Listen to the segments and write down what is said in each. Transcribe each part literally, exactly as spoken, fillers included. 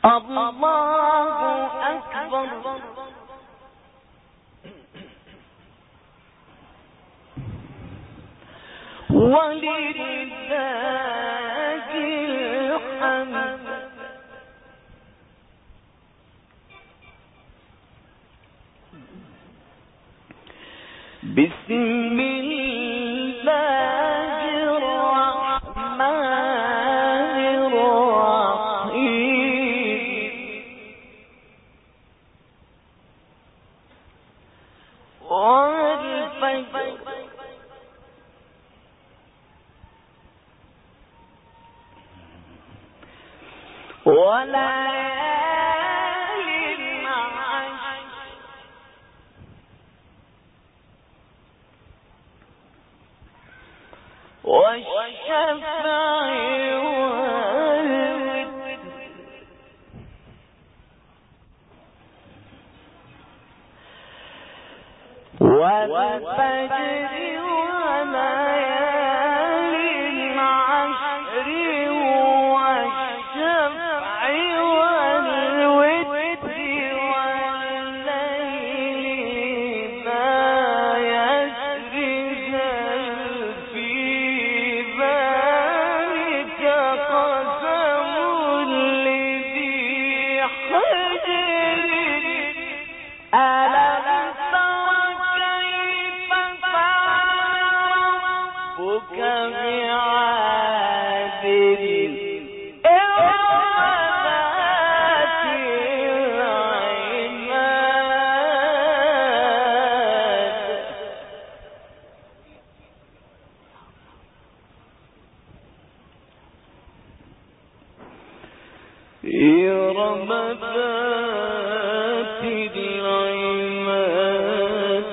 الله أكبر. ولله الحمد. بسم الله الرحمن الرحيم. والفجر وليال عشر والشفع والوتر والفجر وليال عشر والشفع والوتر والليل ما يسر هل في ذلك قسم لذي حجر. ألم تر كيف فعل ربك بعاد إرم ذات العماد. إرم ذات العماد.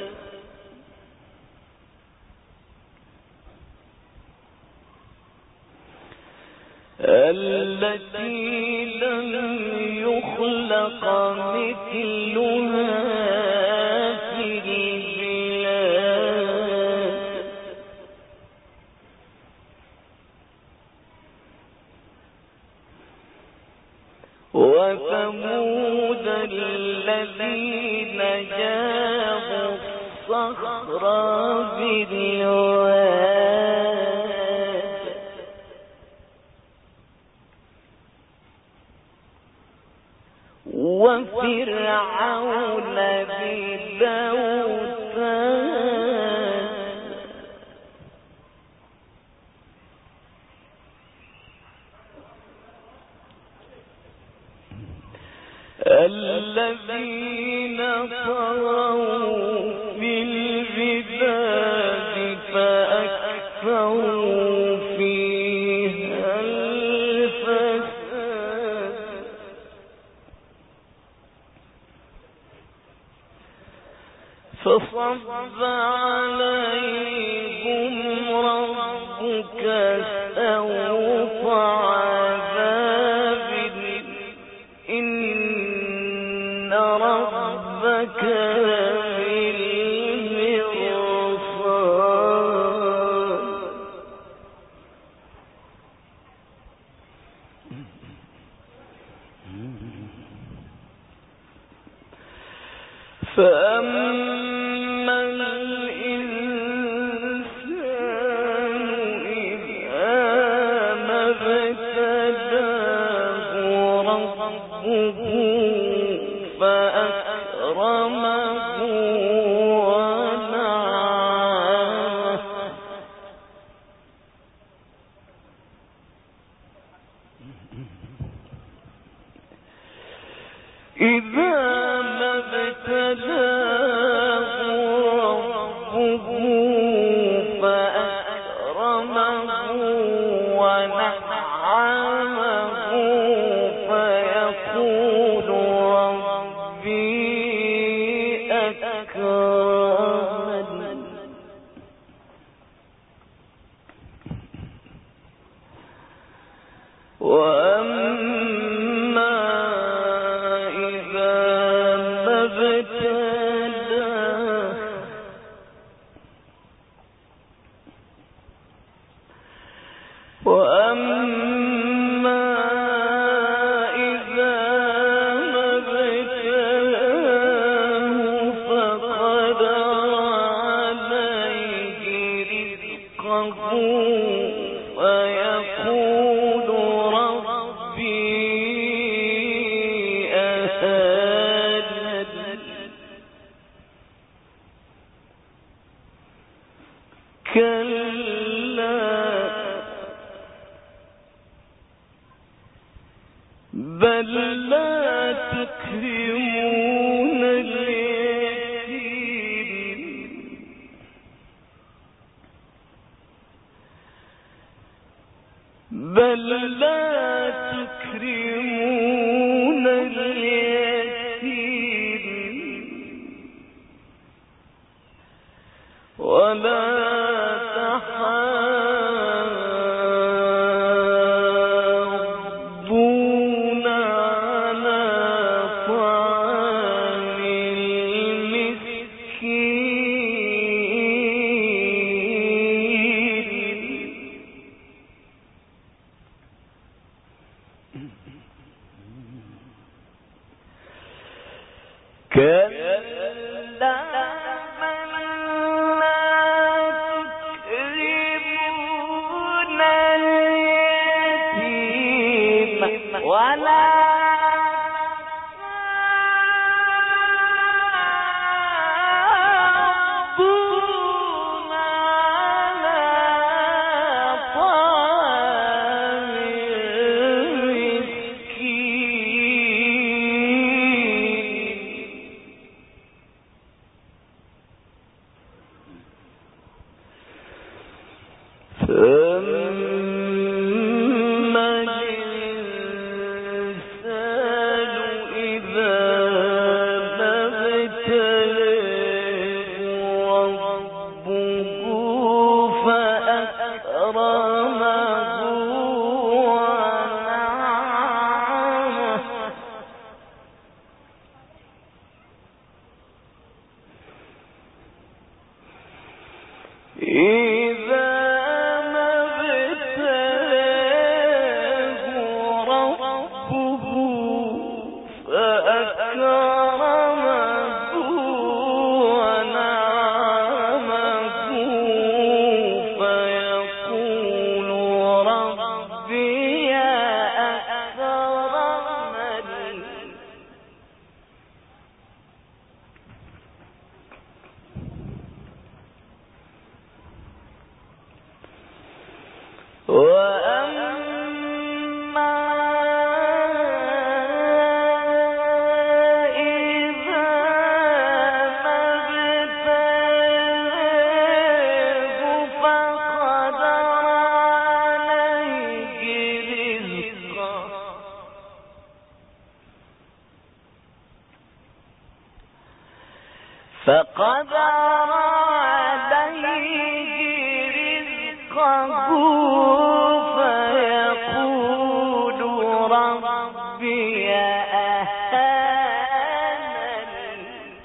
التي لم يخلق مثلها في البلاد. وثمود الذين جابوا الصخر بالواد. وفرعون ذي الأوتاد. الذين طغوا في البلاد فأكثروا فيها الفساد. فصب عليهم ربك سوط عذاب. إن ربك لبالمرصاد. فأما الإنسان إذا ما ابتلاه ربه فأكرمه ونعمه. إذا ما ابتلاه ربه فأكرمه ونعمه فيقول ربي أكرمن. وأما إذا بل لا تكرمون اليتيم بل لا تكرمون اليتيم ولا تحاضون على طعام المسكين كلا بل لا تكرمون اليتيم ولا تحاضون على طعام المسكين فأما الإنسان إذا ما ابتلاه ربه فأكرمه ونعمه إذا ما ابتلاه ربه فأكرمه ونعمه فيقول ربي أكرمن وأما إذا ما ابتلاه فقدر عليه رزقه فقدر عليه رزقه فيقول ربي أهانن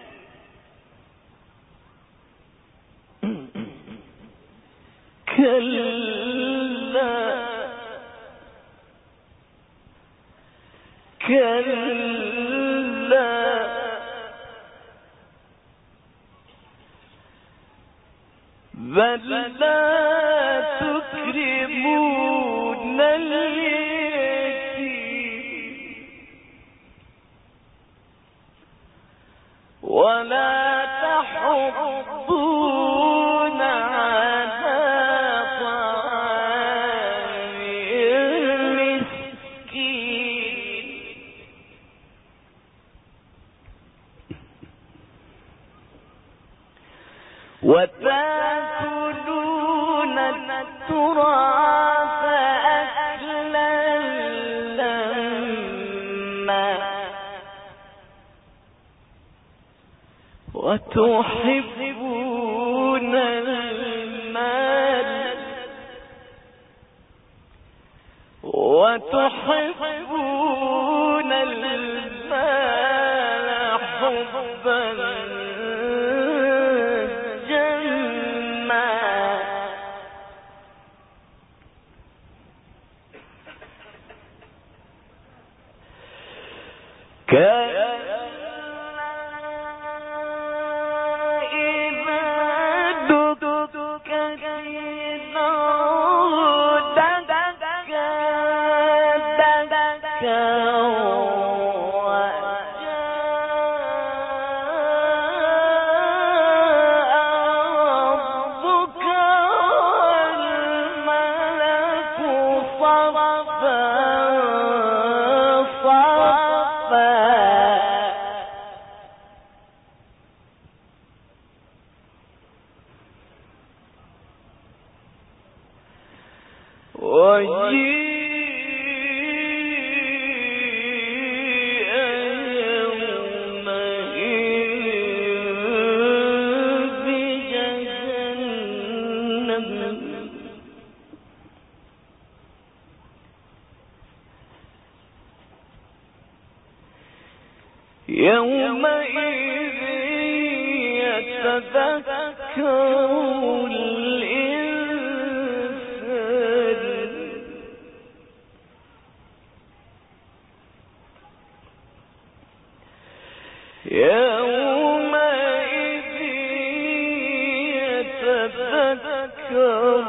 كلا كلا بل لا تكرمون اليتيم ولا تحضون على طعام المسكين وتأكلون التراث أكلا لما وتحبون المال وتحبون المال حبا جما صفا يومئذ يتذكر الإنسان يومئذ يتذكر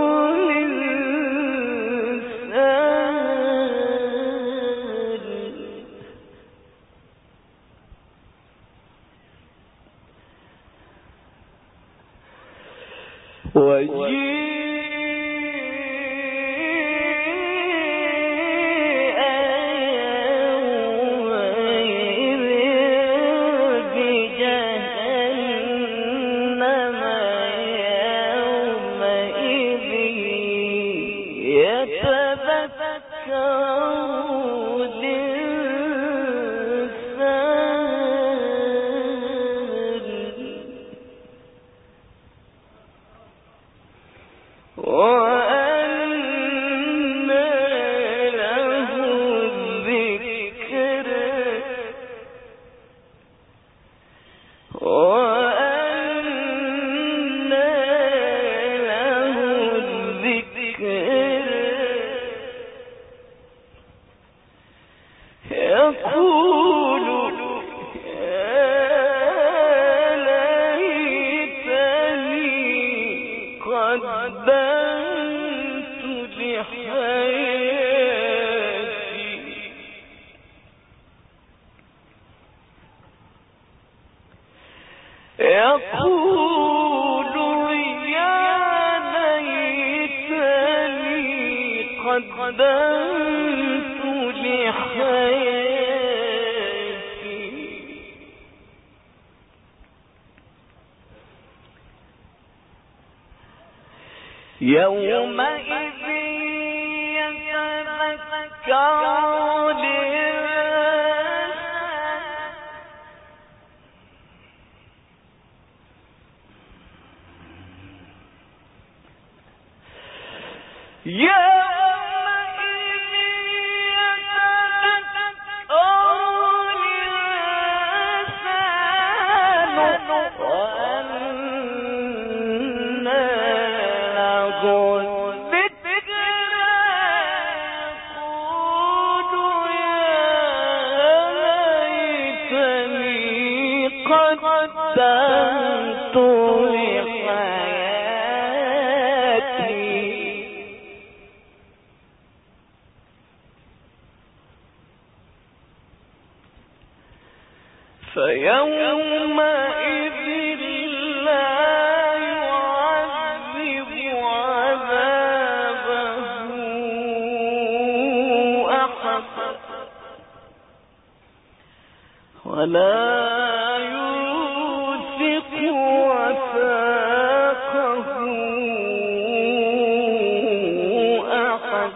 يقول يا ليتني قدمت لحياتي يومئذ يتذكر يومئذ يتذكر الإنسان وأنى له الذكرى يقول يا ليتني قدمت فيومئذ لا يعذب عذابه أحد ولا يوثق وثاقه أحد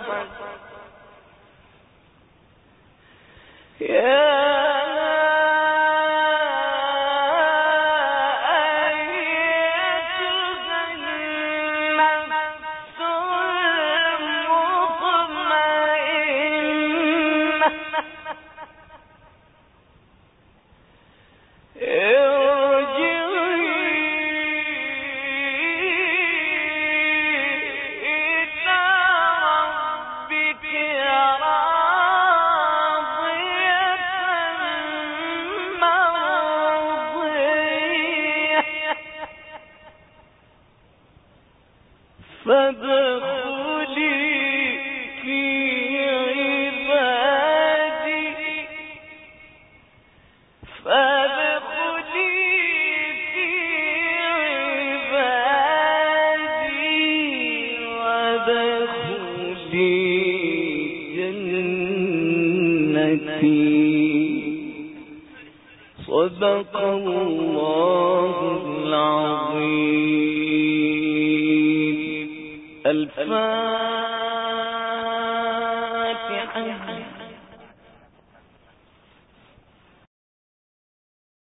فادخلي في عبادي فادخلي في عبادي وادخلي جنتي صدق الله العظيم. الفاتحة.